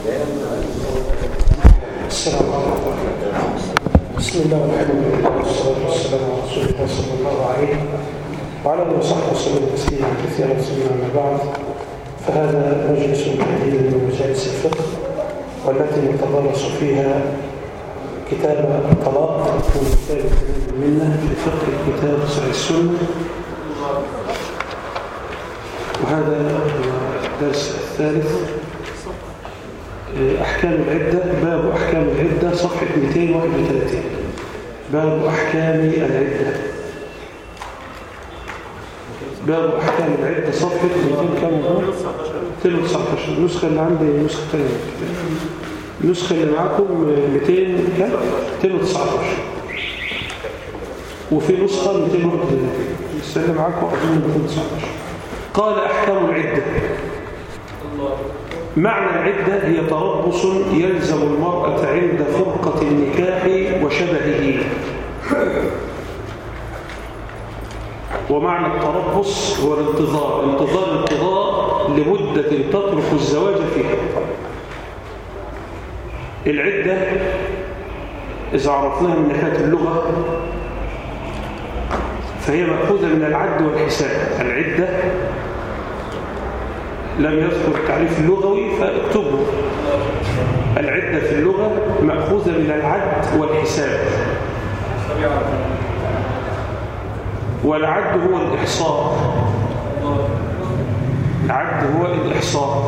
السلام عليكم. بسم الله والحمد لله والصلاة والسلام على رسول الله صلى الله عليه وعلى آله وصحبه وسلم تسليما كثيرا ثم أما بعد، فهذا مجلس جديد من مجالس الفقه والتي نتدرس فيها كتاب الطلاق من كتاب تمام المنة في فقه الكتاب صحيح السنة، وهذا الدرس الثالث. أحكام العدة، باب أحكام العدة، صفحة 231. باب أحكام العدة، باب أحكام العدة، صفحة 219. النسخة اللي عندي نسخة ثانية، النسخة اللي معاكم 219، وفي نسخة 231. السنة اللي معاكم أظن 219. قال أحكام العدة. معنى العدة هي تربص يلزم المرأة عند فرقة النكاح وشبهه. ومعنى التربص هو الانتظار، انتظار القضاء لمدة تترك الزواج فيها. العدة إذا عرفناها من ناحية اللغة فهي مأخوذة من العد والحساب. العدة لم يذكر التعريف اللغوي فاكتبه. العدة في اللغة مأخوذة من العد والحساب، والعد هو الإحصاء. العد هو الإحصاء.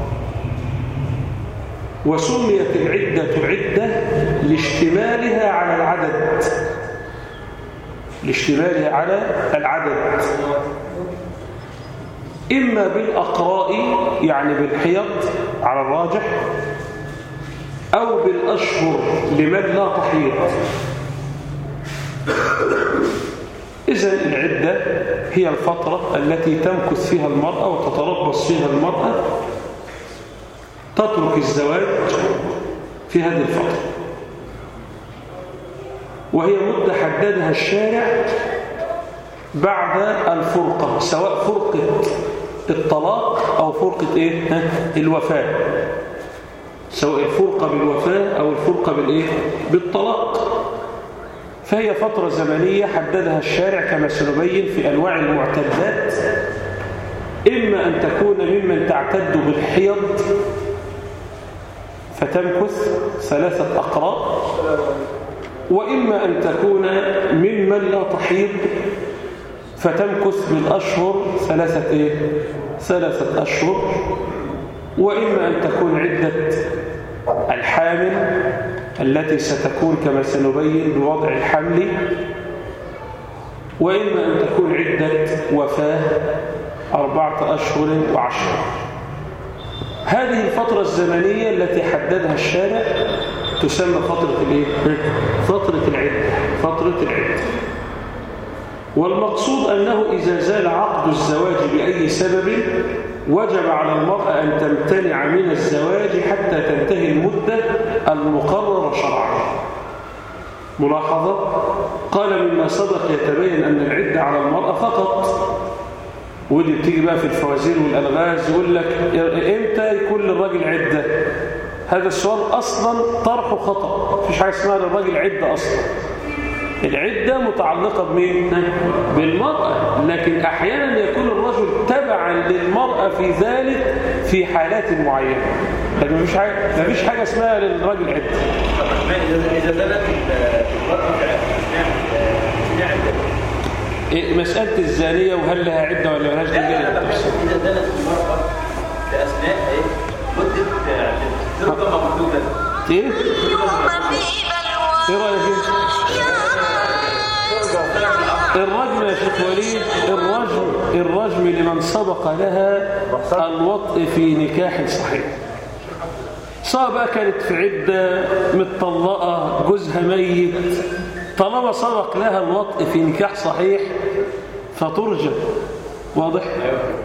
وسميت العدة عدة لاشتمالها على العدد، لاشتمالها على العدد، إما بالأقراء يعني بالحيض على الراجح، أو بالأشهر لمن لا تحيض. إذن العدة هي الفترة التي تمكث فيها المرأة وتتربص فيها المرأة، تترك الزواج في هذه الفترة، وهي مدة حددها الشارع بعد الفرقة، سواء فرقة الطلاق أو فرقة الوفاة، سواء الفرقة بالوفاة أو الفرقة بالطلاق. فهي فترة زمنية حددها الشارع كما سنبين في أنواع المعتدات، إما أن تكون ممن تعتد بالحيض فتمكث 3 أقراء، وإما أن تكون ممن لا تحيض فتمكث بالأشهر 3 أشهر، وإما أن تكون عدة الحامل التي ستكون كما سنبين بوضع الحمل، وإما أن تكون عدة وفاة 4 أشهر و10. هذه الفترة الزمنية التي حددها الشارع تسمى فترة العدة، فترة العدة. والمقصود أنه إذا زال عقد الزواج بأي سبب وجب على المرأة أن تمتنع من الزواج حتى تنتهي المدة المقررة شرعا. ملاحظة، قال مما سبق يتبين أن العدة على المرأة فقط، ودي بتيجي بقى في الفوازير والألغاز يقول لك إمتى يكون للراجل عدة؟ هذا السؤال أصلا طرحه خطأ، مفيش حاجة اسمها للراجل عدة أصلا. العدة متعلقة بمين؟ بالمرأة، لكن أحيانا يكون الرجل تبعا للمرأة في ذلك في حالات معينة، لكن مفيش حاجة اسمها للرجل عدة. إذا زالت المرأة مسألة الزانية وهل لها عدة ولا لهاش عدة؟ إذا زالت المرأة لأثناء مدة تربة مكتوبة. إيه رأيك؟ الرجم يا شيخ وليد، الرجم لمن سبق لها الوطء في نكاح صحيح، سواء بقى كانت في عدة، متطلقة، جوزها ميت، طالما سبق لها الوطء في نكاح صحيح فترجم. واضح؟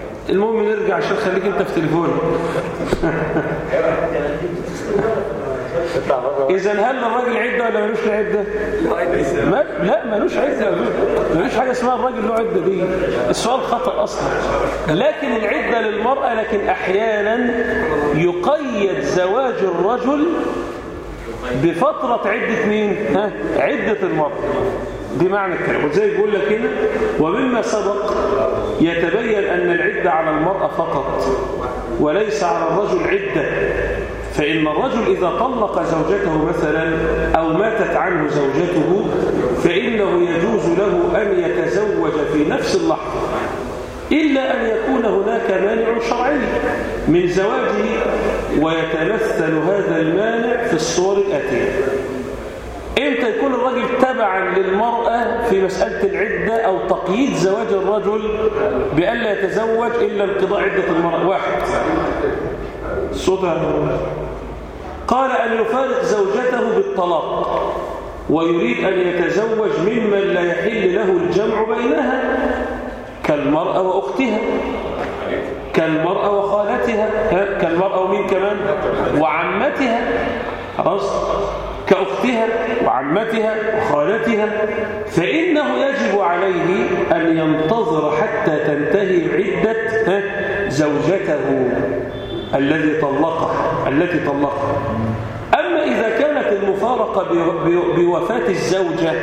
المهم نرجع عشان خليك انت في تليفونك. إذا هل الراجل عدة ولا ملوش عدة؟ لا ملوش عدة، ملوش حاجة اسمها الراجل له عدة دي، السؤال خطأ أصلا. لكن العدة للمرأة، لكن أحيانا يقيد زواج الرجل بفترة عدة مين؟ عدة المرأة، دي معنى الكلام. وزي يقول لك هنا ومما سبق يتبين أن العدة على المرأة فقط وليس على الرجل عدة. فإن الرجل إذا طلق زوجته مثلا أو ماتت عنه زوجته فإنه يجوز له أن يتزوج في نفس اللحظة، إلا أن يكون هناك مانع شرعي من زواجه، ويتمثل هذا المانع في الصور الآتية. إمتى يكون الرجل تبعا للمرأة في مسألة العدة أو تقييد زواج الرجل بألا يتزوج إلا انقضاء عدة المرأة؟ واحد، قال أن يفارق زوجته بالطلاق ويريد أن يتزوج ممن لا يحل له الجمع بينها كالمرأة وأختها، كالمرأة وخالتها، كالمرأة ومين كمان؟ وعمتها، خلاص، كأختها وعمتها وخالتها، فإنه يجب عليه أن ينتظر حتى تنتهي عدة زوجته التي طلقها. أما إذا كانت المفارقة بوفاة الزوجة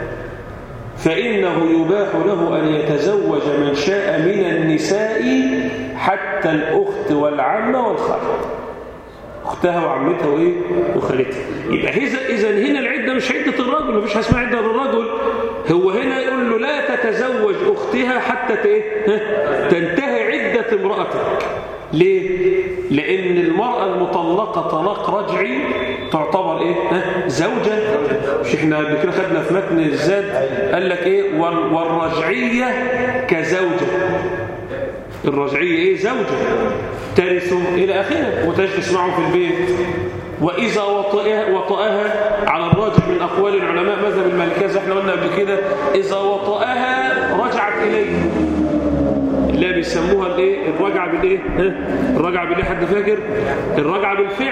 فإنه يباح له أن يتزوج من شاء من النساء حتى الأخت والعمة والخالة، أختها وعمتها وإيه وخالتها. يبقى إذا هنا العدة مش عدة الرجل، مفيش حاجة اسمها عدة للرجل. هو هنا يقول له لا تتزوج أختها حتى تنتهي عدة امرأتك. ليه؟ لأن المرأة المطلقة طلاق رجعي تعتبر زوجة. مش احنا قبل كده خدنا في متن الزاد قال لك والرجعية كزوجة، الرجعية زوجة ترث إلى آخره وتجلس معه في البيت. وإذا وطأها على الراجح من أقوال العلماء مذهب المالكية زي احنا قلنا قبل كده، إذا وطأها رجعت إليه، لا بيسموها الرجعة الرجعة بالإيه حد فاكر؟ الرجعة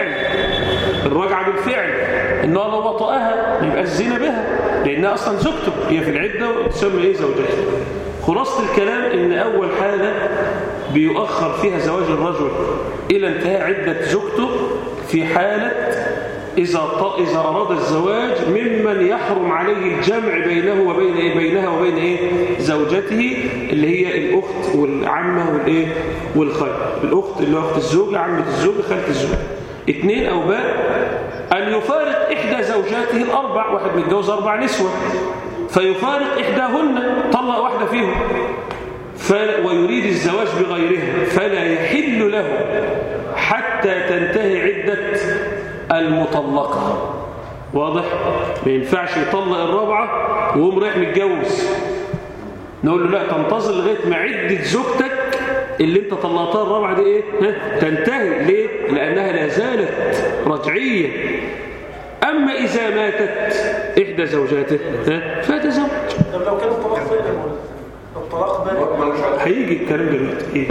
بالفعل إنه لو وطأها يبقى الزنا بها لأنها أصلا زوجته، هي في العدة وتسمى زوجته. خلاصة الكلام إن أول حالة بيؤخر فيها زواج الرجل إلى انتهاء عدة زوجته في حالة إذا أراد الزواج ممن يحرم عليه الجمع بينه بينها وبين زوجته، اللي هي الأخت والعمة والخالة. الأخت اللي هو أخت الزوجة، عمة الزوجة، خالة الزوجة. 2 أو باء أن يفارق إحدى زوجاته الأربع، واحد متجوز 4 نسوة فيفارق إحداهن، طلق واحدة فيهم، ويريد الزواج بغيرها فلا يحل له حتى تنتهي عدة المطلقة. واضح؟ ما ينفعش يطلق الرابعة وهم رايح متجوز، نقول له لا تنتظر لغاية ما عدة زوجتك اللي انت طلقتها الرابعة دي تنتهي. ليه؟ لأنها لا زالت رجعية. أما إذا ماتت إحدى زوجاته فتزوج. طب لو كان الطلاق فعلا، الطلاق بقى هيجي الكلام دلوقتي.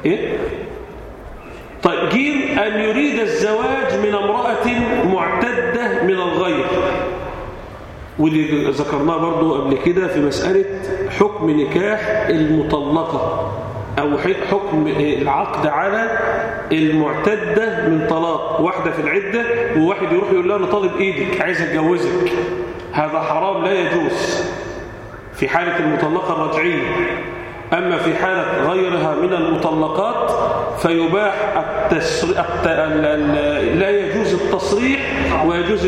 طيب، جيم أن يريد الزواج من امرأة معتدة من الغير، واللي ذكرناه برضو قبل كده في مسألة حكم نكاح المطلقة أو حكم العقد على المعتدة من طلاق. واحدة في العدة وواحد يروح يقول لها أنا طالب إيدك عايز أتجوزك، هذا حرام لا يجوز في حالة المطلقة الرجعية. أما في حالة غيرها من المطلقات فيباح لا يجوز التصريح ويجوز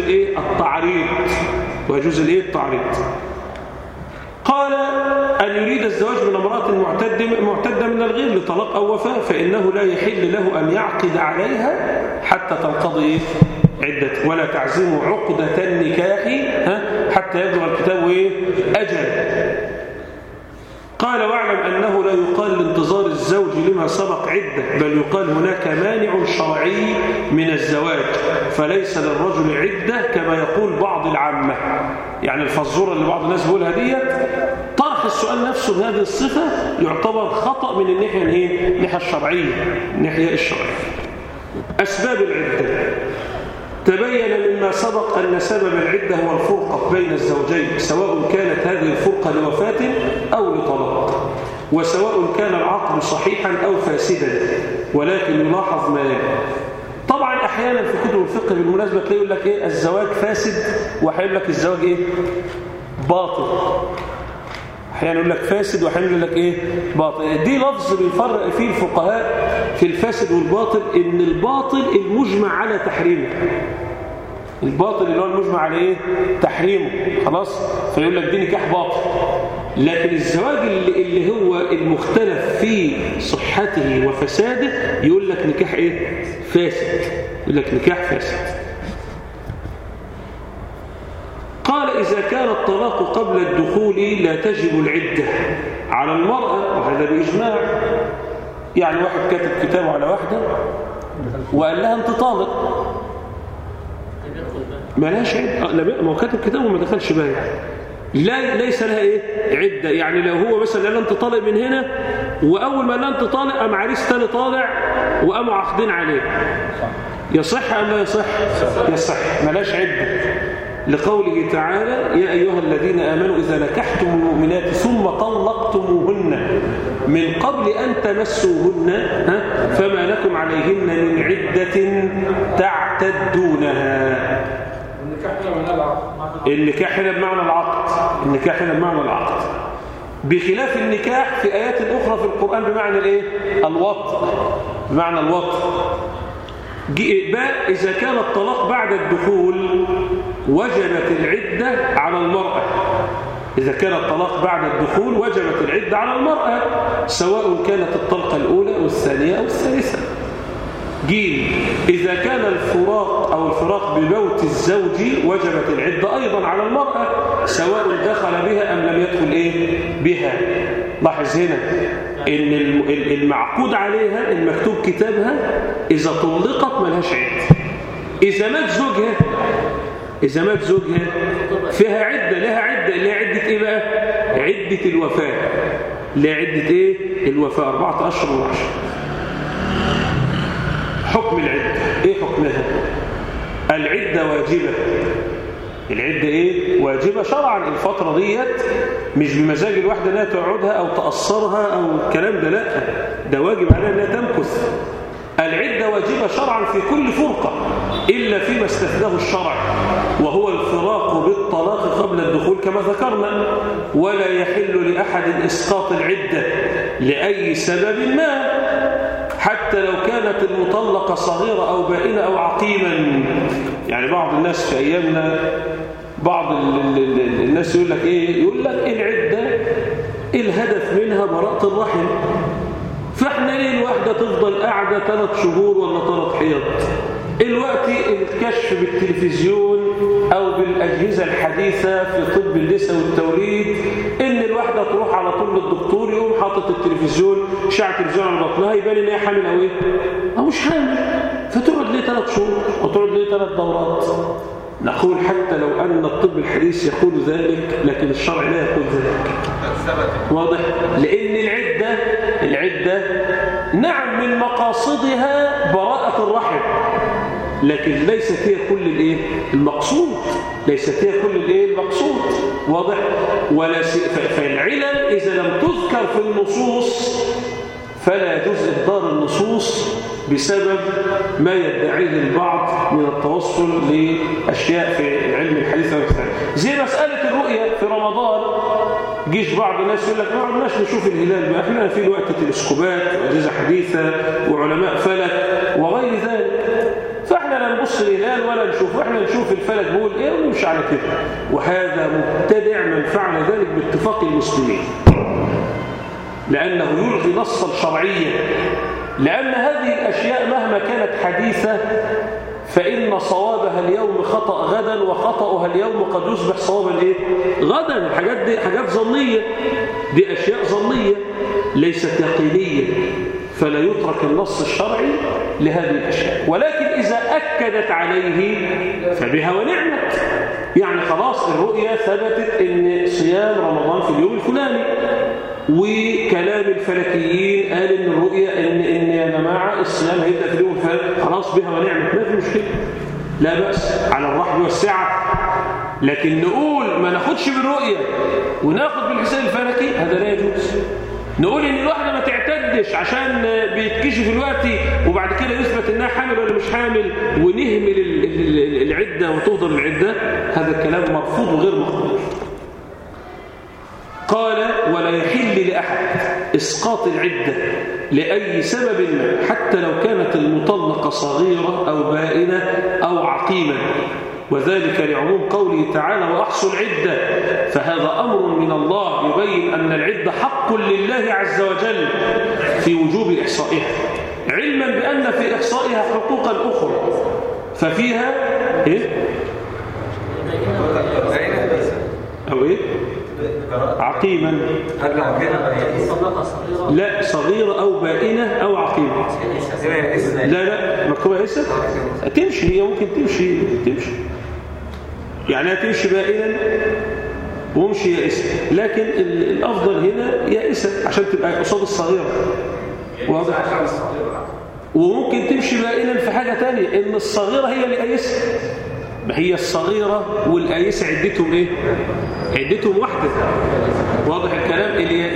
التعريض. قال أن يريد الزواج من امرأة معتدة من الغير لطلاق أو وفاة فإنه لا يحل له أن يعقد عليها حتى تنقضي عدة، ولا تعزم عقدة النكاح حتى يبلغ الكتاب أجل. قال واعلم أنه لا يقال لانتظار الزوج لما سبق عدة، بل يقال هناك مانع شرعي من الزواج فليس للرجل عدة كما يقول بعض العامة. يعني الفزورة اللي بعض الناس بيقولها ديت، طرح السؤال نفسه بهذه الصفة يعتبر خطأ من الناحية الشرعية. أسباب العدة تبين سبق أن سبب العدة هو الفرقة بين الزوجين، سواء كانت هذه الفرقة لوفاة أو لطلاق، وسواء كان العقد صحيحا أو فاسدا، ولكن يلاحظ ما يلي. طبعا أحيانا في كتب الفقه بالمناسبة تلاقي يقول لك إيه الزواج فاسد، وأحيانا يقول لك الزواج إيه باطل. أحيانا يقول لك فاسد وأحيانا يقول لك إيه باطل. دي لفظ بيفرق فيه الفقهاء في الفاسد والباطل، إن الباطل المجمع على تحريمه، الباطل اللي هو المجمع على إيه تحريمه، خلاص، فيقول لك دي نكاح باطل. لكن الزواج اللي هو المختلف في صحته وفساده يقول لك نكاح إيه فاسد، يقول لك نكاح فاسد. قال إذا كان الطلاق قبل الدخول لا تجب العدة على المرأة، وهذا بإجماع. يعني واحد كاتب كتابه على واحدة وقال لها أنت طالق، ما لهاش عدة، ما هو كاتب كتابه وما دخلش بها، لا ليس لها إيه عدة. يعني لو هو مثلا قال لها أنت طالق من هنا، وأول ما قال لها أنت طالق قام عريس تاني طالع وقاموا عاقدين عليه، يصح أم لا يصح؟ يصح، ما لهاش عدة، لقوله تعالى يا أيها الذين آمنوا إذا نكحتم المؤمنات ثم طلقتموهن من قبل أن تمسوهن فما لكم عليهن من عدة تعتدونها. النكاح هنا بمعنى العقد، النكاح هنا بمعنى العقد، بخلاف النكاح في آيات أخرى في القرآن بمعنى الإيه؟ الوطء، بمعنى الوطء. إذا كان الطلاق بعد الدخول وجبت العدة على المرأة. إذا كان الطلاق بعد الدخول وجبت العدة على المرأة، سواء كانت الطلقة الأولى أو الثانية أو الثالثة. جيل إذا كان الفراق أو الفراق بموت الزوج وجبت العدة أيضا على المرأة، سواء دخل بها أم لم يدخل إيه بها. لاحظ هنا إن المعقود عليها المكتوب كتابها إذا طلقت ملهاش عدة. إذا مات زوجها، إذا مات زوجها فيها عدة، لها عدة، اللي هي عدة إيه بقى؟ عدة الوفاة، اللي هي عدة إيه؟ الوفاة 4 أشهر و10. حكم العدة إيه حكمها؟ العدة واجبة. العدة إيه؟ واجبة شرعا. الفترة ديت مش بمزاج الواحدة أنها تقعدها أو تأثرها أو الكلام ده، لا، ده واجب عليها أنها تمكث. العدة واجبة شرعا في كل فرقة إلا فيما استثناه الشرع، وهو الفراق بالطلاق قبل الدخول كما ذكرنا. ولا يحل لأحد إسقاط العدة لأي سبب ما، حتى لو كانت المطلقة صغيرة أو بائنة أو عقيما. يعني بعض الناس في أيامنا، بعض الناس يقول لك إيه؟ يقول لك العدة الهدف منها براءة الرحم، فإحنا ليه الواحدة تفضل قاعدة 3 شهور ولا 3 حيض؟ الوقت الكشف بالتلفزيون أو بالأجهزة الحديثة في طب النساء والتوليد، إن الواحدة تروح على طول للدكتور يقوم حاطط التلفزيون، شعة التلفزيون على بطنها، يبان إن هي حامل أو إيه؟ أو مش حامل، فتقعد ليه 3 شهور وتقعد ليه 3 دورات. نقول حتى لو أن الطب الحديث يقول ذلك، لكن الشرع لا يقول ذلك. واضح؟ لأن العدة نعم من مقاصدها براءة الرحم، لكن ليست هي كل الايه المقصود، ليست هي كل الايه المقصود. واضح؟ ولا فالعلل إذا لم تذكر في النصوص فلا يجوز إهدار النصوص بسبب ما يدعيه البعض من التوصل لأشياء في علم الحديث والإسلام، زي مسألة الرؤية في رمضان. جيش بعض الناس يقول لك ما عدناش نشوف الهلال بقى، احنا في الوقت تلسكوبات وأجهزة حديثة وعلماء فلك وغير ذلك، فاحنا لا نبص الهلال ولا نشوف، احنا نشوف الفلك بيقول ايه ونمشي على كده. وهذا مبتدع من فعل ذلك باتفاق المسلمين، لأنه يلغي نصا شرعيا. لأن هذه الأشياء مهما كانت حديثة فإن صوابها اليوم خطأ غدا، وخطأها اليوم قد يصبح صوابا إيه؟ غدا. الحاجات دي حاجات ظنية، دي أشياء ظنية ليست يقينية، فلا يترك النص الشرعي لهذه الأشياء. ولكن إذا أكدت عليه فبها ونعمت. يعني خلاص الرؤية ثبتت إن صيام رمضان في اليوم الفلاني، وكلام الفلكيين قال إن الرؤية إن يا جماعة الصيام هيبدأ في اليوم الفلاني، خلاص بها ونعمت، ما في مشكلة. لا بأس على الرحب والسعة. لكن نقول ما ناخدش بالرؤية وناخد بالحساب الفلكي هذا لا يجوز. نقول ان الواحدة ما تعتدش عشان بيتكشف الوقت وبعد كده يثبت انها حامل ولا مش حامل ونهمل العدة وتفضل العدة، هذا الكلام مرفوض وغير مقبول. قال ولا يحل لأحد إسقاط العدة لأي سبب حتى لو كانت المطلقة صغيرة أو بائنة أو عقيمة، وذلك لعموم قوله تعالى وأحصوا العدة، فهذا أمر من الله يبين أن العدة حق لله عز وجل في وجوب إحصائها، علما بأن في إحصائها حقوقا أخرى ففيها إيه؟ أو إيه؟ عقيما. لا صغيرة أو بائنة أو عقيمة. لا مكتوبة يائسة تمشي، هي ممكن تمشي يعني تمشي بائنا ومشي يائسة، لكن الأفضل هنا يائسة عشان تبقى قصاد الصغيرة واضح. وممكن تمشي بائنا في حاجة تانية، إن الصغيرة هي اللي يائسة، ما هي الصغيرة والآيسة عدتهم إيه؟ عدتهم واحدة. واضح الكلام؟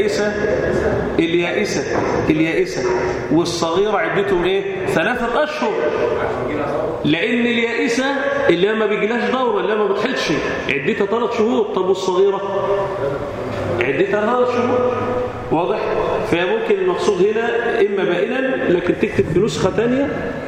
اليائسة والصغيرة عدتهم إيه؟ 3 أشهر، لأن اليائسة اللي ما بيجيلهاش دورة اللي ما بتحلش عدتها 3 شهور. طب والصغيرة عدتها 3 شهور. واضح؟ فممكن المقصود هنا إما بائنا، لكن تكتب في نسخة تانية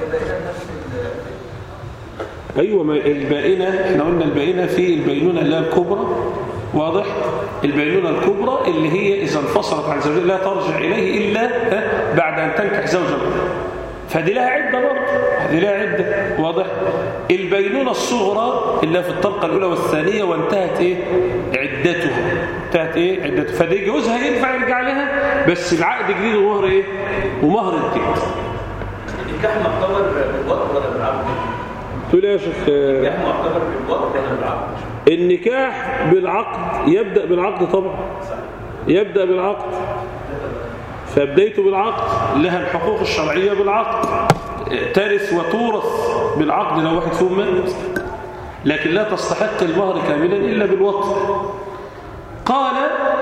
أيوة البائنة. احنا قلنا البائنة في البينونة اللي هي الكبرى. واضح؟ البينونة الكبرى اللي هي إذا انفصلت عن زوجها لا ترجع إليه إلا بعد أن تنكح زوجها، فدي لها عدة برضه، هذه لها عدة. واضح؟ البينونة الصغرى اللي في الطلقة الأولى والثانية وانتهت إيه؟ عدتها. انتهت إيه؟ عدتها، فدي جوزها ينفع يرجع لها بس العقد جديد ومهر إيه؟ ومهر جديد. النكاح معتبر بالوقت ولا بالعقد؟ تقول يا شيخ النكاح معتبر بالوقت ولا بالعقد؟ النكاح بالعقد، يبدأ بالعقد طبعا، يبدأ بالعقد، فبدايته بالعقد، لها الحقوق الشرعية بالعقد، ترث وتورث بالعقد لو واحد فيهم مات، لكن لا تستحق المهر كاملا إلا بالوطء. قال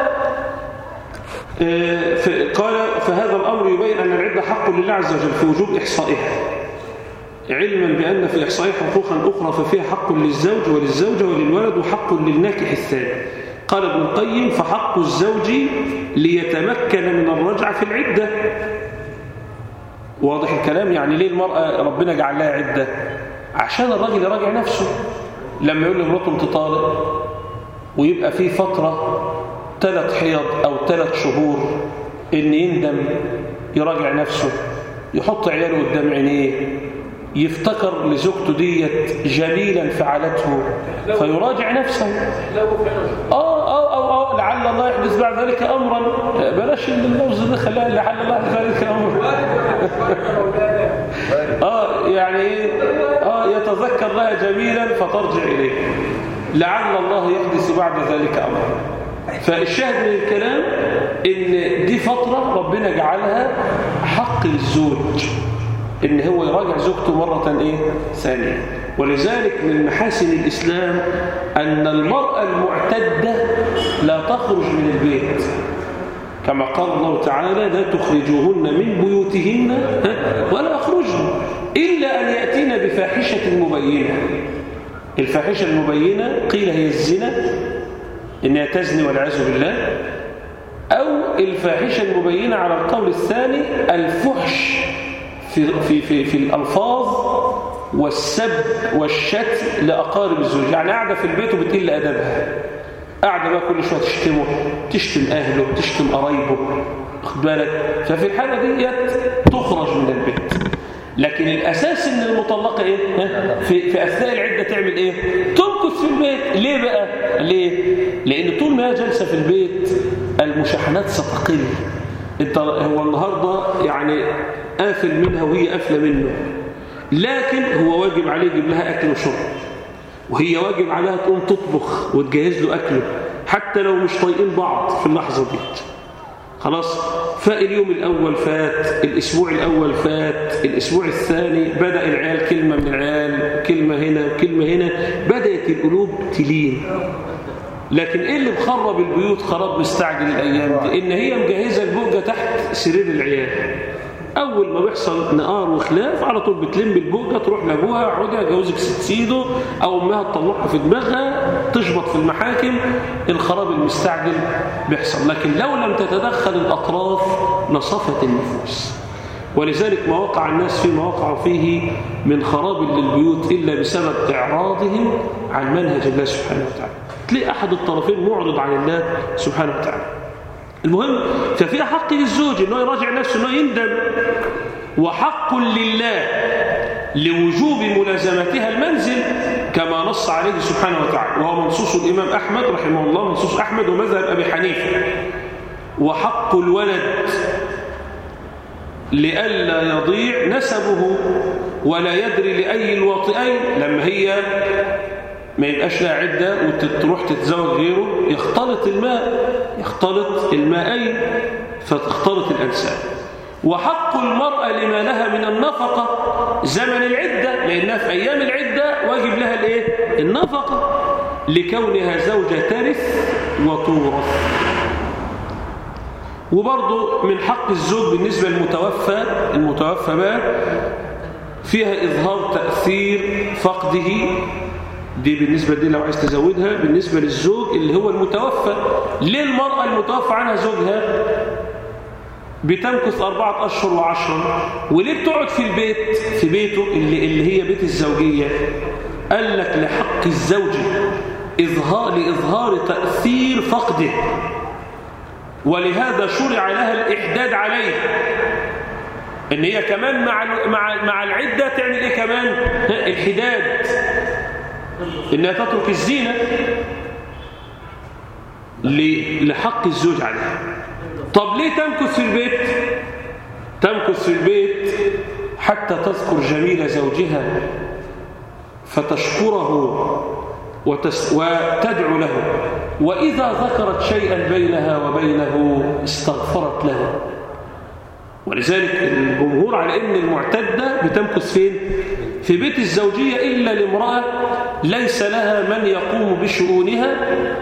فهذا الأمر يبين أن العدة حق لله عز وجل في وجوب إحصائها، علما بأن في إحصائها حقوقا أخرى ففيها حق للزوج وللزوجة وللولد وحق للناكح الثاني. قال ابن القيم فحق الزوج ليتمكن من الرجعة في العدة. واضح الكلام؟ يعني ليه المرأة ربنا جعل لها عدة؟ عشان الراجل يراجع نفسه لما يقول لمراته انت طالق ويبقى في فترة 3 حيض أو 3 شهور إن يندم، يراجع نفسه، يحط عياله قدام عينيه، يفتكر لزوجته ديت جميلا فعلته فيراجع نفسه. لعل الله يحدث بعد ذلك أمرا، بلاش اللفظ ده، خليها لعل الله يحدث ذلك أمرا. يتذكر لها جميلا فترجع إليه، لعل الله يحدث بعد ذلك أمرا. فالشاهد من الكلام إن دي فترة ربنا جعلها حق للزوج إن هو يراجع زوجته مرة ثانية. ولذلك من محاسن الإسلام أن المرأة المعتدة لا تخرج من البيت، كما قال الله تعالى لا تخرجوهن من بيوتهن ولا يخرجن إلا أن يأتين بفاحشة مبينة. الفاحشة المبينة قيل هي الزنا، إنها تزني والعياذ بالله، أو الفاحشة المبينة على القول الثاني الفحش في الألفاظ والسب والشتم لأقارب الزوج، يعني قاعدة في البيت وبتقل أدبها، قاعدة بقى كل شوية تشتمه، تشتم أهله، تشتم قرايبه، واخد بالك؟ ففي الحالة ديت تخرج من البيت. لكن الأساس إن المطلقة في أثناء العدة تعمل تمكث في البيت. ليه بقى؟ لأن طول ما هي جالسة في البيت المشاحنات ستقل. هو النهاردة يعني قافل منها وهي قافلة منه، لكن هو واجب عليه يجيب لها أكل وشرب، وهي واجب عليها تقوم تطبخ وتجهز له أكله، حتى لو مش طايقين بعض في اللحظة دي، خلاص. فاليوم الأول فات، الأسبوع الأول فات، الأسبوع الثاني بدأ العيال كلمة من العيال، كلمة هنا كلمة هنا، بدأت القلوب تلين. لكن إيه اللي مخرب البيوت خراب مستعجل الأيام دي؟ إن هي مجهزة البوجة تحت سرير العيال. أول ما بيحصل نقار وخلاف على طول بتلم البوجة، تروح لأبوها، عودها جوزك ست سيده، أو أمها تطلعها في دماغها، تشبط في المحاكم. الخراب المستعجل بيحصل. لكن لو لم تتدخل الأطراف لصفت النفوس. ولذلك ما وقع الناس فيما وقعوا فيه من خراب للبيوت إلا بسبب إعراضهم عن منهج الله سبحانه وتعالى. تلاقي أحد الطرفين معرض عن الله سبحانه وتعالى. المهم، ففي حق للزوج انه يراجع نفسه، انه يندم، وحق لله لوجوب ملازمتها المنزل كما نص عليه سبحانه وتعالى، وهو منصوص الإمام أحمد رحمه الله، منصوص أحمد ومذهب أبي حنيفة. وحق الولد لئلا يضيع نسبه ولا يدري لأي الواطئين، لما هي ما يبقاش لها عدة وتروح تتزوج غيره، يختلط الماءين فتختلط الأجسام. وحق المرأة لما لها من النفقة زمن العدة، لأنها في أيام العدة واجب لها النفقة، لكونها زوجة ترث وتورث. وبرضه من حق الزوج بالنسبة للمتوفى بقى فيها إظهار تأثير فقده. دي بالنسبة دي لو عايز تزودها بالنسبة للزوج اللي هو المتوفى. ليه المرأة المتوفى عنها زوجها بتمكث 4 أشهر و10؟ وليه بتقعد في بيته اللي هي بيت الزوجية؟ قال لك لحق الزوج لإظهار تأثير فقده، ولهذا شرع لها الإحداد عليه، إن هي كمان مع العدة تعمل إيه كمان؟ الحداد، إنها تترك الزينة لحق الزوج عليها. طب ليه تمكث في البيت؟ تمكث في البيت حتى تذكر جميل زوجها فتشكره وتدعو له، وإذا ذكرت شيئا بينها وبينه استغفرت له. ولذلك الجمهور على أن المعتدة بتمكث فين؟ في بيت الزوجية، إلا لامرأة ليس لها من يقوم بشؤونها،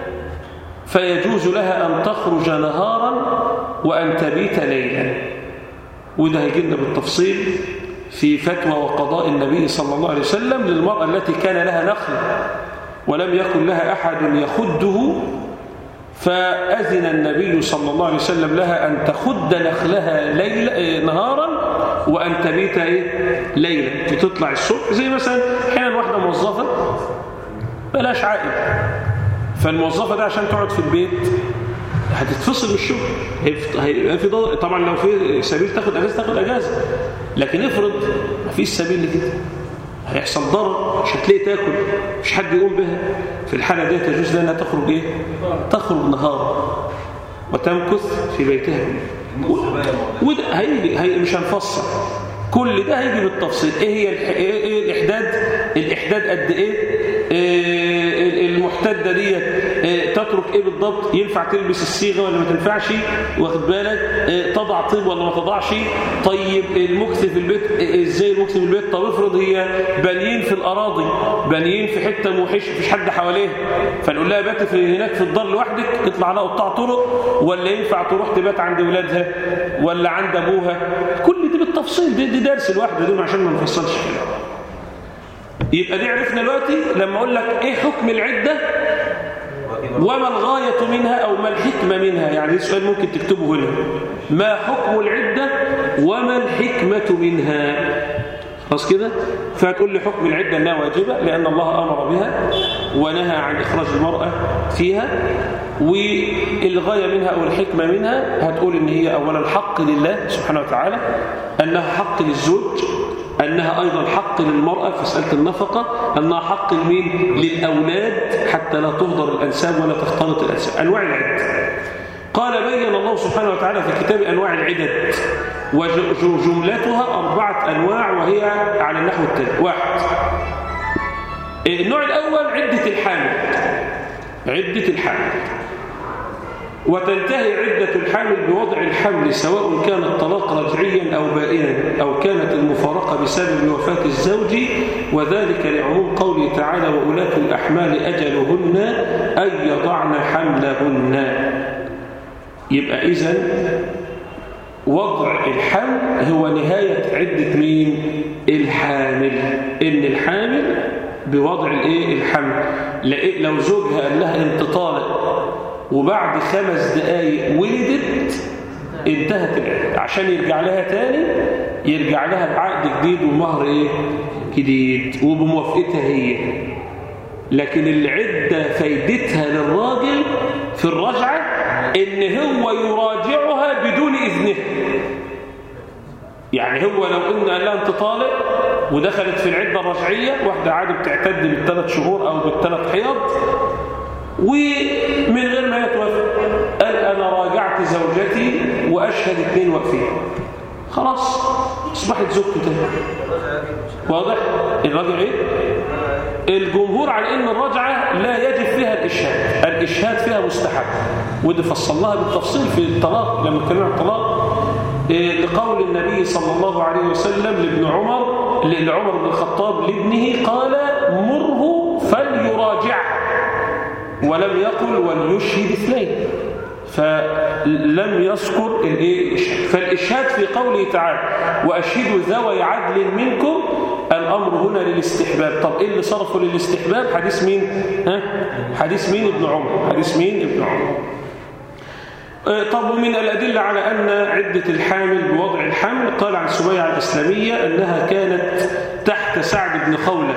فيجوز لها أن تخرج نهارا وأن تبيت ليلا. وده هيجي لنا بالتفصيل في فتوى وقضاء النبي صلى الله عليه وسلم للمرأة التي كان لها نخل ولم يكن لها أحد يخده، فأذن النبي صلى الله عليه وسلم لها أن تخد نخلها نهارا وأن تبيت ليلا، وتطلع الصبح. زي مثلا حين واحدة موظفة بلاش عائد، فالموظفة ده عشان تقعد في البيت هتتفصل من الشغل، طبعا لو في سبيل تاخد أجازة، لكن افرض ما فيش سبيل لكده، هيحصل ضرر، مش هتلاقي تاكل، مش حد يقوم بها. في الحالة دي تجوز لها انها تخرج تخرج نهارا وتمكث في بيتها. وده هيجي مش هنفصل، كل ده هيجي بالتفصيل. ايه هي الإحداد قد ايه؟ المحتدة دي تترك ايه بالضبط؟ ينفع تلبس الصيغة ولا ما تنفعش؟ واخد بالك؟ تضع طيب ولا ما تضعش؟ طيب المكث في البيت ازاي المكث في البيت؟ طب افرض هي بانيين في الأراضي، بانيين في حتة موحش مفيش حد حواليها، فنقول لها بات هناك في الدار لوحدك، تطلع لها قطاع طرق، ولا ينفع تروح تبات عند ولادها ولا عند ابوها؟ كل دي بالتفصيل، دي درس الواحدة دول عشان ما نفصلش كده. يبقى دي عرفنا دلوقتي لما اقول لك ايه حكم العدة وما الغاية منها او ما الحكمة منها. يعني السؤال ممكن تكتبه هنا، ما حكم العدة وما الحكمة منها؟ خلاص كده. فهتقول لي حكم العدة انها واجبة لان الله امر بها ونهى عن اخراج المرأة فيها، والغاية منها او الحكمة منها هتقول ان هي اولا حق لله سبحانه وتعالى، انها حق للزوج، أنها أيضا حق للمرأة في مسألة النفقة، أنها حق للأولاد حتى لا تهدر الأنساب ولا تختلط الأنساب. أنواع العدة قال بين الله سبحانه وتعالى في كتاب أنواع العدد، وجملتها 4 أنواع، وهي على النحو التالي: 1. النوع الأول عدة الحامل. عدة الحامل وتنتهي عدة الحامل بوضع الحمل سواء كان الطلاق رجعيا أو بائنا أو كانت المفارقة بسبب وفاة الزوج، وذلك لعموم قوله تعالى وأولاة الأحمال أجلهن أن يضعن حملهن. يبقى إذن وضع الحمل هو نهاية عدة مين؟ الحامل. إن الحامل بوضع الحمل. لو زوجها قال لها انت طالق وبعد 5 دقايق ولدت انتهت العدة، عشان يرجع لها تاني يرجع لها بعقد جديد ومهر جديد وبموافقتها هي. لكن العدة فايدتها للراجل في الرجعة ان هو يراجعها بدون اذنها. يعني هو لو قلنا قال لها انت طالق ودخلت في العدة الرجعية، واحدة عادة بتعتد بال3 شهور او بال3 حيض، ومن غير ما يتوافق قال انا راجعت زوجتي واشهد 2 واقفين، خلاص اصبحت زوجته تاني. واضح؟ الراجع الجمهور على ان الرجعه لا يجب فيها الاشهاد فيها مستحب، ودي فصلناها بالتفصيل في الطلاق لما اتكلمنا عن الطلاق، لقول النبي صلى الله عليه وسلم لعمر بن الخطاب لابنه قال مره فليراجعها، ولم يقل وليشهد 2، فلم يذكر الإشهاد. فالإشهاد في قوله تعالى وأشهدوا ذوي عدل منكم، الأمر هنا للاستحباب. طب إيه اللي صرفه للاستحباب؟ حديث مين؟ حديث مين؟ ابن عمر. حديث مين؟ ابن عمر. طب ومن الأدلة على أن عدة الحامل بوضع الحمل، قال عن سمية الإسلامية أنها كانت تحت سعد بن خولة،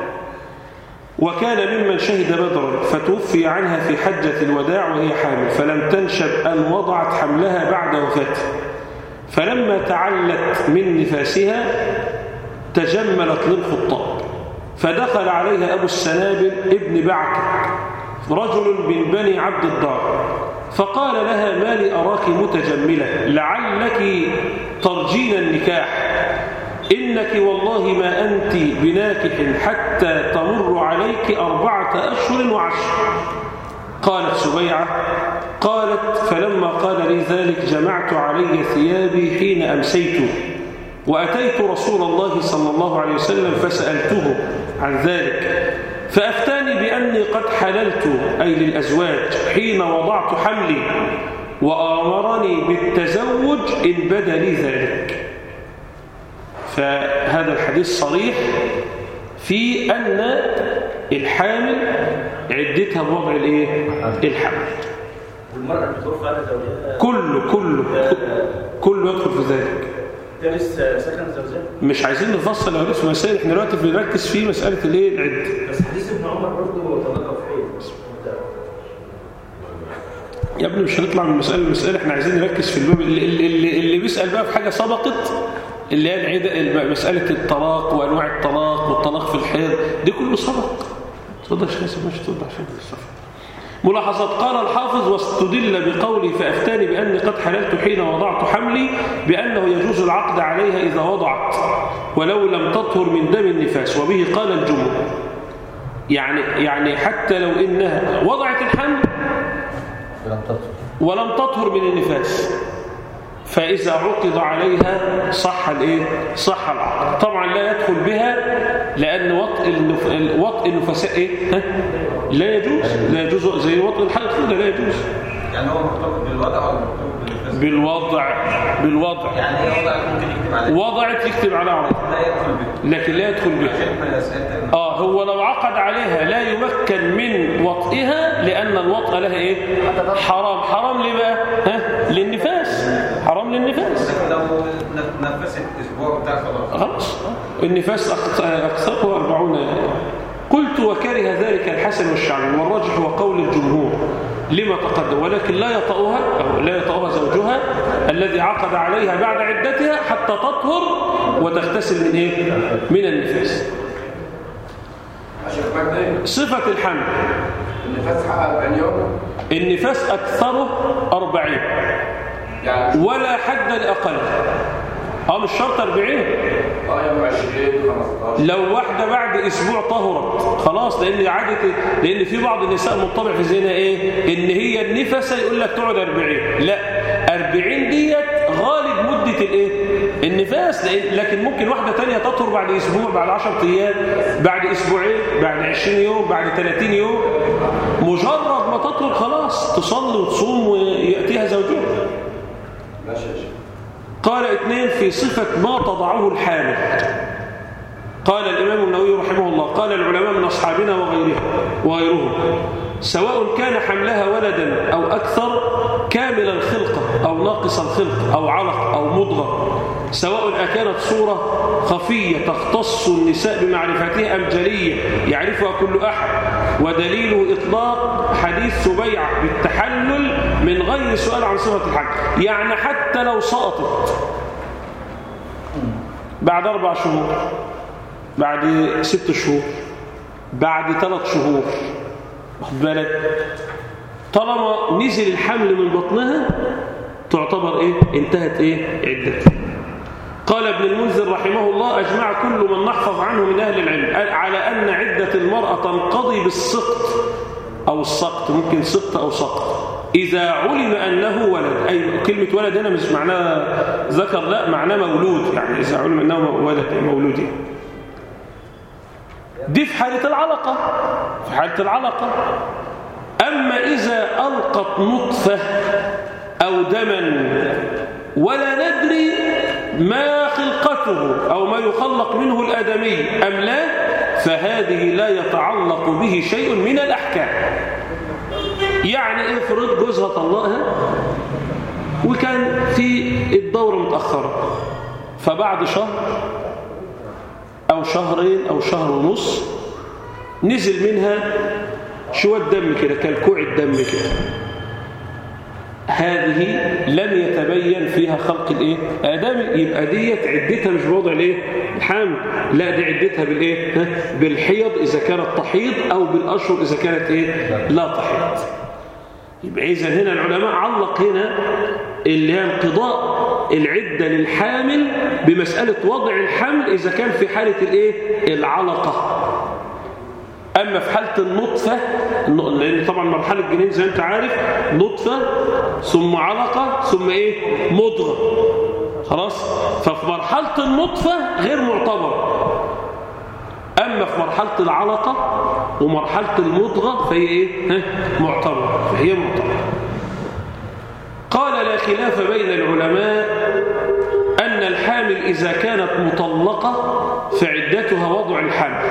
وكان ممن شهد بدرا، فتوفي عنها في حجة الوداع وهي حامل، فلم تنشب أن وضعت حملها بعد وفاته، فلما تعلت من نفاسها تجملت للخطاب، فدخل عليها أبو السنابل ابن بعكر رجل من بني عبد الدار، فقال لها ما لي أراك متجملة، لعلك ترجين النكاح، إنك والله ما أنت بناكح حتى تمر عليك 4 أشهر و10. قالت سبيعة قالت فلما قال لي ذلك جمعت علي ثيابي حين أمسيت، وأتيت رسول الله صلى الله عليه وسلم فسألته عن ذلك، فأفتاني بأني قد حللت أي للأزواج حين وضعت حملي، وآمرني بالتزوج إن بدا لي ذلك. فهذا الحديث صريح في أن الحامل عدتها بوضع الحمل. والمرأة بتوفى على زوجها كله يدخل في ذلك. تلس سكن زوجها. مش عايزين نفصل يا في مسائل، احنا دلوقتي بنركز في مسألة العدة. بس حديث ابن عمر برضه طلقها في حيض. يا ابني مش هنطلع من المسألة، احنا عايزين نركز في الباب اللي بيسأل بقى في حاجة سبقت، اللي هي مسألة الطلاق وأنواع الطلاق والطلاق في الحيض، دي كله سبق. اتفضل يا شيخ ياسر، ماشي اتفضل عشان الصفحة. ملاحظات. قال الحافظ واستدل بقولي فأفتاني بأني قد حللت حين وضعت حملي بأنه يجوز العقد عليها إذا وضعت ولو لم تطهر من دم النفاس، وبه قال الجمهور. يعني حتى لو إنها وضعت الحمل ولم تطهر من النفاس، فإذا عقد عليها صح العقد. طبعا لا يدخل بها، لأن وطء النفساء لا يجوز زي وطء الحائض كده لا يجوز. يعني هو مرتبط بالوضع ولا مرتبط بالوضع؟ يعني هي وضعت يكتب على عرض، لكن لا يدخل بها. هو لو عقد عليها لا يمكن من وطئها، لأن الوطء لها حرام ليه بقى؟ للنفاس، حرام للنفاس. لو نفست اسبوع بتاع خلاص النفاس أكثره 40. قلت وكره ذلك الحسن والشعبي، والراجح هو قول الجمهور لما تقدم، ولكن لا يطأها زوجها الذي عقد عليها بعد عدتها حتى تطهر وتغتسل من النفاس. صفة الحمل النفاس حقها 40 يوم، النفاس أكثره 40 ولا حد لأقل. مش شرط 40، يوم 20 15. لو واحدة بعد أسبوع طهرت خلاص، لأن في بعض النساء مطبع في ذهنها إيه؟ إن هي النفسة يقول لك تقعد 40. لا، 40 ديت غالب مدة الإيه؟ النفاس. لكن ممكن واحدة تانية تطهر بعد أسبوع، بعد 10 أيام، بعد أسبوعين، بعد 20 يوم، بعد 30 يوم. مجرد ما تطهر خلاص تصلي وتصوم ويأتيها زوجها. قال 2 في صفة ما تضعه الحامل. قال الإمام النووي رحمه الله: قال العلماء من أصحابنا وغيرهم سواء كان حملها ولدا أو أكثر، كامل الخلقة أو ناقص الخلقة أو علق أو مضغة، سواء أكانت صورة خفية تختص النساء بمعرفتها أم جلية يعرفها كل أحد. ودليله إطلاق حديث سبيعة بالتحلل من غير سؤال عن صفة الحج. يعني حتى لو سقطت بعد 4 شهور، بعد 6 شهور، بعد 3 شهور، واخد بالك، طالما نزل الحمل من بطنها تعتبر ايه؟ انتهت ايه؟ عدتها. قال ابن المنذر رحمه الله: أجمع كل من نحفظ عنه من أهل العلم على أن عدة المرأة تنقضي بالسقط أو السقط، ممكن سقط أو سقط، إذا علم أنه ولد. أي كلمة ولد هنا مش معناه ذكر، لا، معناه مولود، يعني إذا علم أنه ولد مولود يعني. دي في حالة العلقة، في حالة العلقة. أما إذا ألقت نطفة أو دما ولا ندري ما خلقته أو ما يخلق منه الآدمي أم لا، فهذه لا يتعلق به شيء من الأحكام. يعني افرض جوزها طلقها وكان في الدورة متأخرة، فبعد شهر أو شهرين أو شهر ونص نزل منها شوية دم كده، كالكوع الدم كده، هذه لم يتبين فيها خلق الايه؟ آدم. يبقى ديت عدتها مش بوضع الايه؟ الحمل، لا، دي عدتها بالايه؟ بالحيض إذا كانت تحيض، أو بالأشهر إذا كانت ايه؟ لا تحيض. يبقى إذن هنا العلماء علق هنا اللي هي انقضاء العدة للحامل بمسألة وضع الحمل إذا كان في حالة الايه؟ العلقة. أما في حالة النطفة، لأن طبعا مرحلة الجنين زي أنت عارف نطفة ثم علقة ثم إيه؟ مضغة، خلاص. ففي مرحلة النطفة غير معتبر، أما في مرحلة العلقة ومرحلة المضغة فهي إيه؟ معتبر، فهي معتبر. قال: لا خلاف بين العلماء أن الحامل إذا كانت مطلقة فعدتها وضع الحمل.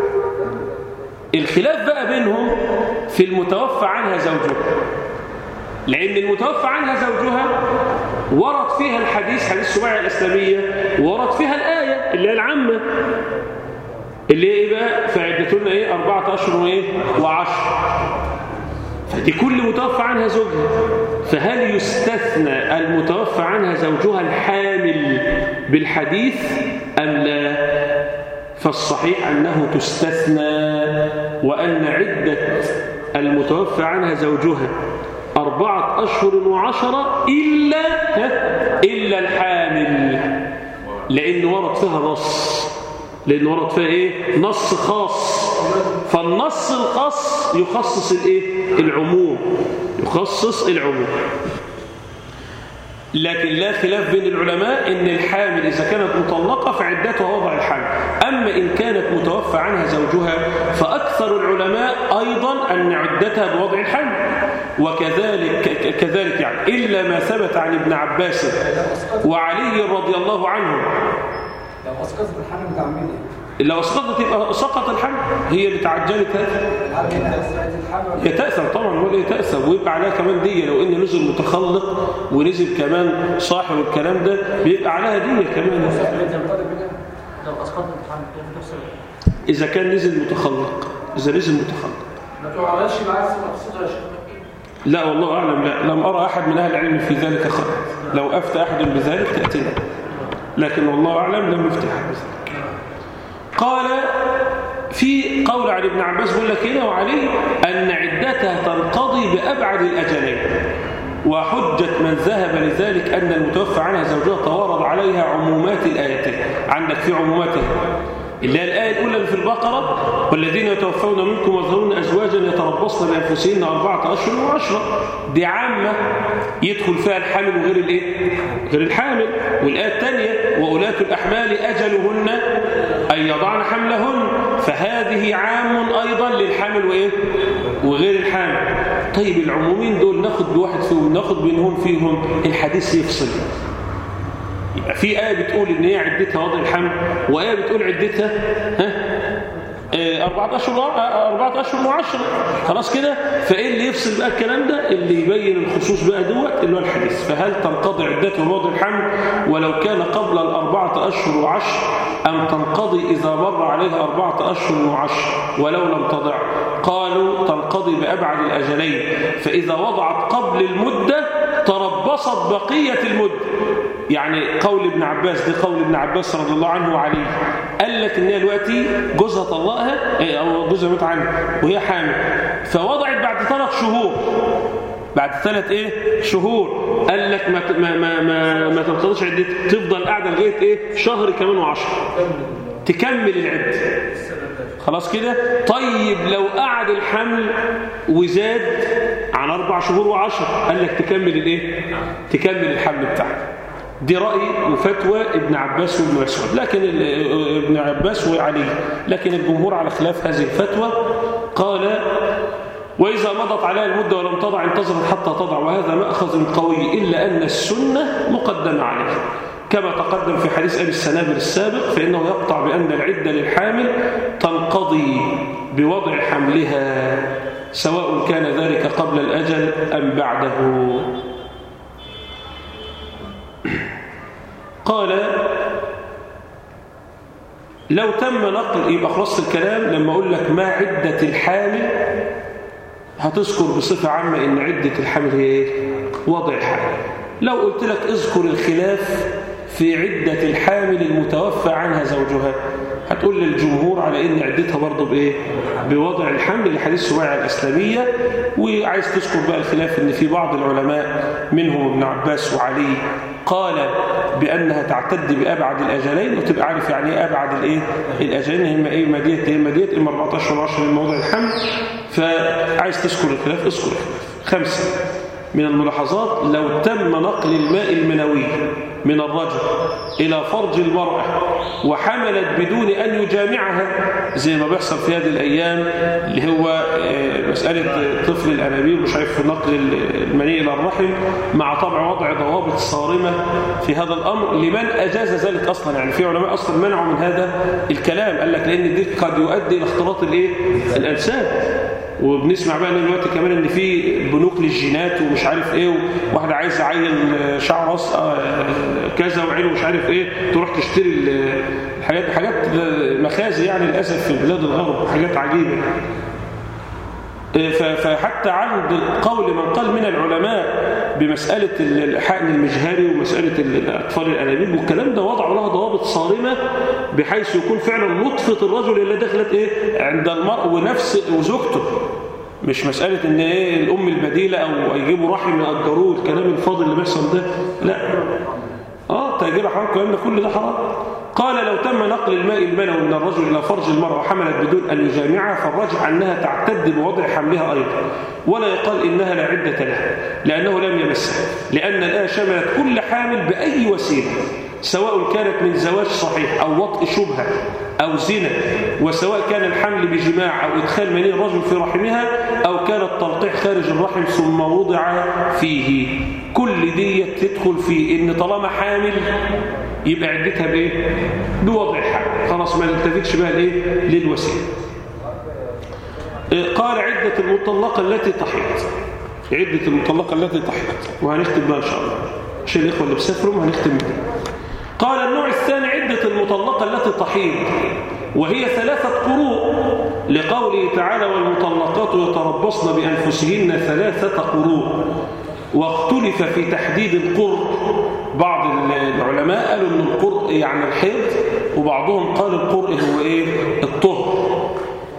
الخلاف بقى بينهم في المتوفى عنها زوجها، لأن المتوفى عنها زوجها ورد فيها الحديث، حديث سبيعة الإسلامية، ورد فيها الآية اللي هي العامة اللي هي إيه بقى؟ فعدتنا إيه؟ 4 أشهر وإيه؟ و10. فدي كل متوفى عنها زوجها. فهل يستثنى المتوفى عنها زوجها الحامل بالحديث أم لا؟ فالصحيح أنه تستثنى، وأن عدة المتوفى عنها زوجها 4 أشهر و10 إلا الحامل، لأن ورد فيها نص، لأن ورد فيها إيه؟ نص خاص. فالنص الخاص يخصص الإيه؟ العموم، يخصص العموم. لكن لا خلاف بين العلماء إن الحامل إذا كانت مطلقة فعدتها وضع الحمل. أما إن كانت متوفى عنها زوجها فأكثر العلماء أيضا أن عدتها بوضع الحمل. وكذلك يعني إلا ما ثبت عن ابن عباس وعلي رضي الله عنهم. لو أسقطت الحمل تعميدي، لو أسقطت يبقى سقط الحمل، هي اللي تعجلت هذا. هي تأثر طبعا، ولا تأثر، ويبقى عليها كمان دية. لو إن نزل متخلق ونزل كمان صاحب الكلام ده بيبقى عليها دية كمان. لو أسقطت الحمل إذا كان نزل متخلق، إذا نزل متخلق ما تعملش معاه أقصدها يا شيخ. لا والله أعلم، لا، لم أرى أحد من أهل العلم في ذلك خير. لو أفتى أحد بذلك تأتينا، لكن والله أعلم لم يفتح بذلك. قال في قول عن ابن عباس بيقول لك هنا وعليه أن عدتها تنقضي بأبعد الأجلين. وحجة من ذهب لذلك أن المتوفى عنها زوجها توارد عليها عمومات الآيتين. عندك في عموماتها اللي هي الآية الأولى اللي في البقرة: والذين يتوفون منكم ويذرون أزواجا يتربصن بأنفسهن 4 أشهر و10. دي عامة يدخل فيها الحامل وغير الإيه؟ غير الحامل. والآية الثانية: وأولاة الأحمال أجلهن أن يضعن حملهن، فهذه عام أيضا للحامل وإيه؟ وغير الحامل. طيب العمومين دول ناخد بواحد فيهم، ناخد بينهم فيهم الحديث يفصل. يبقى في آية بتقول إن هي عدتها وضع الحمل، وآية بتقول عدتها 4 أشهر و10. خلاص كده. فإيه اللي يفصل بقى الكلام ده؟ اللي يبين الخصوص بقى دوت اللي هو الحديث. فهل تنقضي عدتها وضع الحمل ولو كان قبل 4 أشهر و10، أم تنقضي إذا مر عليها 4 أشهر و10 ولو لم تضع؟ قالوا تنقضي بأبعد الأجلين، فإذا وضعت قبل المدة تربصت بقية المدة. يعني قول ابن عباس، ده قول ابن عباس رضي الله عنه وعليه، قال لك ان هي دلوقتي جوزها طلقها او جوزها مات عنها وهي حامل، فوضعت بعد 3 شهور. بعد 3 شهور قال لك ما تنقضيش عدتها، تفضل قاعده لغايه شهر كمان و10 تكمل العده. خلاص كده. طيب لو قعد الحمل وزاد عن 4 شهور و10، قال لك تكمل الحمل بتاعها. دي رأي وفتوى ابن عباس وابن مسعود، لكن ابن عباس وعلي، لكن الجمهور على خلاف هذه الفتوى. قال: وإذا مضت عليها المدة ولم تضع انتظرت حتى تضع، وهذا مأخذ قوي، إلا أن السنة مقدمة عليه كما تقدم في حديث أبي السنابل السابق، فإنه يقطع بأن العدة للحامل تنقضي بوضع حملها، سواء كان ذلك قبل الأجل أم بعده. قال: لو تم نقل، يبقى خلاص الكلام لما أقول لك ما عدة الحامل هتذكر بصفة عامة إن عدة الحمل هي وضع الحمل. لو قلت لك اذكر الخلاف في عدة الحامل المتوفى عنها زوجها، هتقول للجمهور على إن عدتها برضه بوضع الحمل لحديث سبيعة الأسلمية. وعايز تذكر بقى الخلاف إن في بعض العلماء منهم ابن عباس وعلي قال بأنها تعتد بأبعد الأجلين، وتبقى عارف يعني إيه أبعد الأجلين، هم مديت إما 14 و10 من موضع الحمل. فعايز تذكر الخلاف اذكر الخلاف. 5 من الملاحظات: لو تم نقل الماء المنوي من الرجل إلى فرج المرأة وحملت بدون أن يجامعها، زي ما بيحصل في هذه الأيام اللي هو مسألة طفل الأنابيب مش عارف نقل المني إلى الرحم، مع طبع وضع ضوابط صارمة في هذا الأمر لمن أجاز ذلك أصلا. يعني في علماء أصلا منعوا من هذا الكلام، قال لك لأن دي قد يؤدي إلى اختلاط الأنساب. وبنسمع بقى دلوقتي كمان ان في بنوك للجينات ومش عارف ايه، وواحده عايزه عين شعر راس كذا وعينه مش عارف ايه، تروح تشتري حاجات مخازي يعني للاسف في بلاد الغرب، حاجات عجيبه. فحتى عند قول من قال من العلماء بمسألة الحقن المجهري ومسألة الأطفال الأنابيب والكلام ده وضعوا لها ضوابط صارمة بحيث يكون فعلا لطفة الرجل اللي دخلت عند المرء ونفس وزوجته، مش مسألة ان الأم البديلة أو يجيبوا رحم يأجروه الكلام الفاضل اللي بيحصل ده، لا تأجير حرام، الكلام ده كل ده حرام. قال: لو تم نقل الماء المنوي من الرجل إلى فرج المرأة وحملت بدون أن يجامعها، فالراجح أنها تعتد بوضع حملها أيضا، ولا يقال إنها لا عدة لها لأنه لم يمسها، لأن الآية شملت كل حامل بأي وسيلة، سواء كانت من زواج صحيح أو وطء شبهة أو زنا، وسواء كان الحمل بجماع أو إدخال مني الرجل في رحمها، أو كان التلقيح خارج الرحم ثم وضع فيه. كل دي تدخل في إن طالما حامل يبقى عدتها بوضع الحمل، خلاص ما نلتفتش بقى للوسيله. قال: عدة المطلقة التي تحيض. عدة المطلقة التي تحيض، وهنختم بها إن شاء الله عشان الإخوة اللي بسافروا هنختم بها. قال: النوع الثاني عدة المطلقة التي تحيض، وهي 3 قروء، لقوله تعالى: والمطلقات يتربصن بأنفسهن 3 قروء. واختلف في تحديد القرء، بعض العلماء قالوا ان القرء يعني الحيض، وبعضهم قال القرء هو الطهر،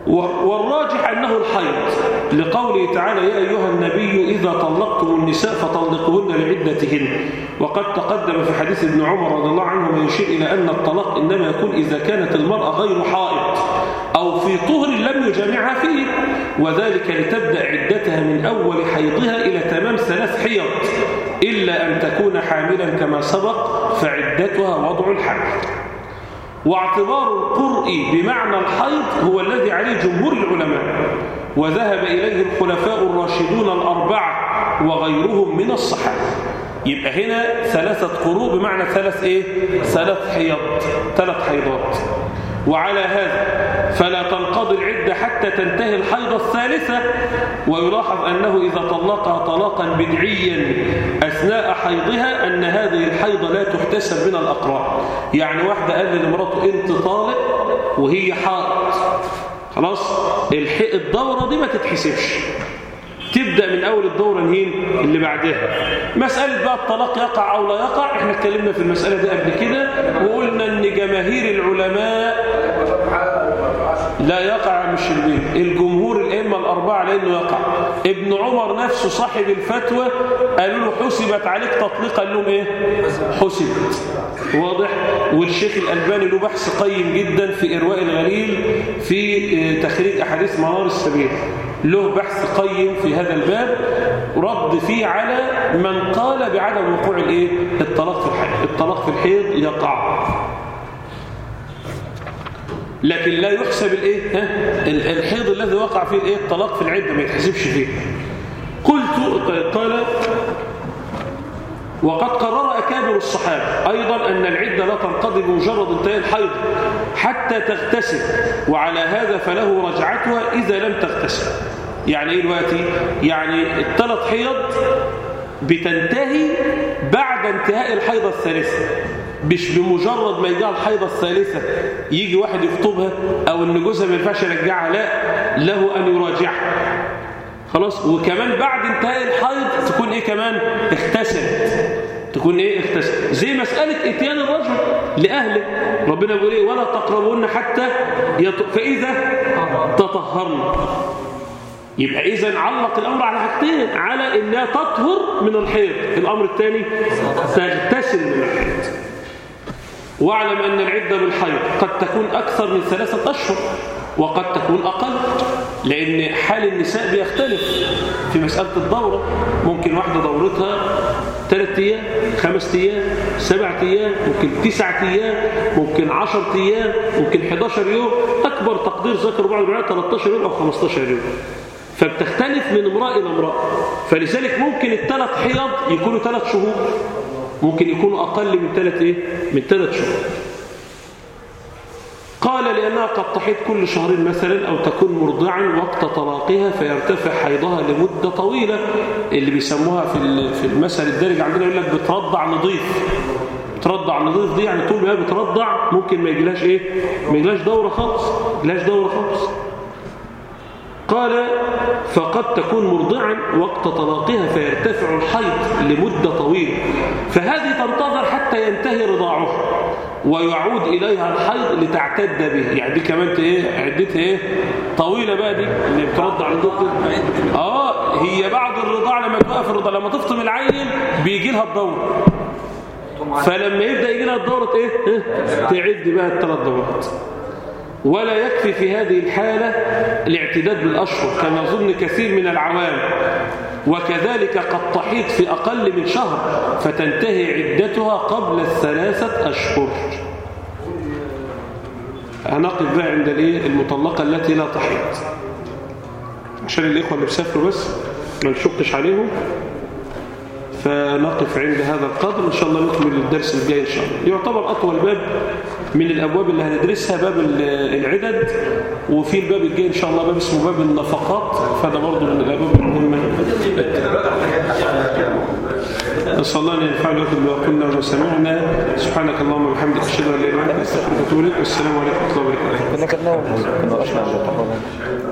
والراجح أنه الحيض لقوله تعالى يا أيها النبي إذا طلقتم النساء فطلقوهن لعدتهن. وقد تقدم في حديث ابن عمر رضي الله عنه ما يشير إلى أن الطلاق إنما يكون إذا كانت المرأة غير حائض أو في طهر لم يجامعها فيه، وذلك لتبدأ عدتها من أول حيضها إلى تمام 3 حيض إلا أن تكون حاملا كما سبق فعدتها وضع الحمل. واعتبار القرء بمعنى الحيض هو الذي عليه جمهور العلماء، وذهب إليه الخلفاء الراشدون الأربعة وغيرهم من الصحابة. يبقى هنا 3 قروء بمعنى 3 حيض، 3 حيضات. وعلى هذا فلا تنقضي العدة حتى تنتهي الحيضة الثالثة. ويلاحظ أنه إذا طلقها طلاقا بدعيا أثناء حيضها أن هذه الحيضة لا تحتسب من الأقراء. يعني واحدة قال لمراته أنت طالق وهي حائض، خلاص الدورة دي ما تتحسبش، تبدأ من أول الدورة اللي بعدها. مسألة بقى الطلاق يقع أو لا يقع، احنا اتكلمنا في المسألة دي قبل كده وقلنا أن جماهير العلماء لا يقع، مش الجمهور الأئمة الأربعة لأنه يقع. ابن عمر نفسه صاحب الفتوى قالوا له حسبت عليك تطليق، قال لهم ايه؟ حسبت. واضح؟ والشيخ الألباني له بحث قيم جدا في إرواء الغليل في تخريج أحاديث منار السبيل، له بحث قيم في هذا الباب رد فيه على من قال بعدم وقوع الطلاق في الحيض. الطلاق في الحيض يقع، لكن لا يحسب الحيض الذي وقع فيه الطلاق في العدة ما يتحسبش فيه. قال وقد قرر أكابر الصحابة أيضا أن العدة لا تنقضي بمجرد انتهاء الحيض حتى تغتسل، وعلى هذا فله رجعتها إذا لم تغتسل. يعني إيه دلوقتي؟ يعني ال3 حيض بتنتهي بعد انتهاء الحيضة الثالثة، مش بمجرد ما يجي الحيضة الثالثة يجي واحد يخطبها أو إن جوزها ما ينفعش يرجعها، لا، له أن يراجعها، خلاص. وكمان بعد انتهاء الحيض تكون كمان اغتسلت، تكون اغتسلت، زي مسألة اتيان الرجل لأهله، ربنا بيقول ولا تقربون حتى فإذا تطهرن. يبقى إذا علق الأمر على حاجتين، على إنها تطهر من الحيض، الأمر الثاني تغتسل من الحيض. واعلم أن العدة بالحيض قد تكون أكثر من 3 أشهر وقد تكون أقل، لأن حال النساء بيختلف في مسألة الدورة. ممكن واحدة دورتها 3 أيام، 5 أيام، 7 أيام، ممكن 9 أيام، ممكن 10 أيام، ممكن 11 يوم. أكبر تقدير ذكر بعض العلماء 13 يوم أو 15 يوم، فبتختلف من امرأة إلى امرأة. فلذلك ممكن ال3 حيض يكونوا 3 شهور، ممكن يكونوا أقل من 3 شهور. قال لأنها قد تحيض كل شهرين مثلا أو تكون مرضعا وقت طلاقها فيرتفع حيضها لمدة طويلة، اللي بيسموها في المثل الدارج عندنا يقول لك بترضع نظيف. بترضع نظيف دي يعني طول ما هي بترضع ممكن ما يجيلهاش ما يجيلهاش دورة خالص. قال فقد تكون مرضعا وقت طلاقها فيرتفع الحيض لمدة طويلة، فهذه تنتظر حتى ينتهي رضاعها ويعود إليها الحيض لتعتد به. يعني دي كمان عدتها طويلة بقى، دي اللي بترضع الدكتور. هي بعد الرضاعة لما توقف الرضاعة لما تفطم العيل بيجي لها الدورة، فلما يبدأ يجي لها الدورة تعد بقى ال3 دورات. ولا يكفي في هذه الحالة الاعتداد بالأشهر كما يظن كثير من العوام، وكذلك قد تحيض في أقل من شهر فتنتهي عدتها قبل 3 أشهر. هنقف بقى عند المطلقة التي لا تحيض عشان الإخوة اللي بيسافروا بس ما نشقش عليهم، فنقف عند هذا القدر. إن شاء الله نكمل الدرس الجاي إن شاء الله. يعتبر أطول باب من الأبواب اللي هندرسها باب العدد، وفي الباب الجاي إن شاء الله باب اسمه باب النفقات، فهذا برضه من الأبواب المهمة. نسأل الله أن ينفعنا بما قلنا وما سمعنا. سبحانك اللهم وبحمدك أشهد أن لا إله إلا أنت أستغفرك وأتوب إليك. والسلام عليكم ورحمة الله وبركاته.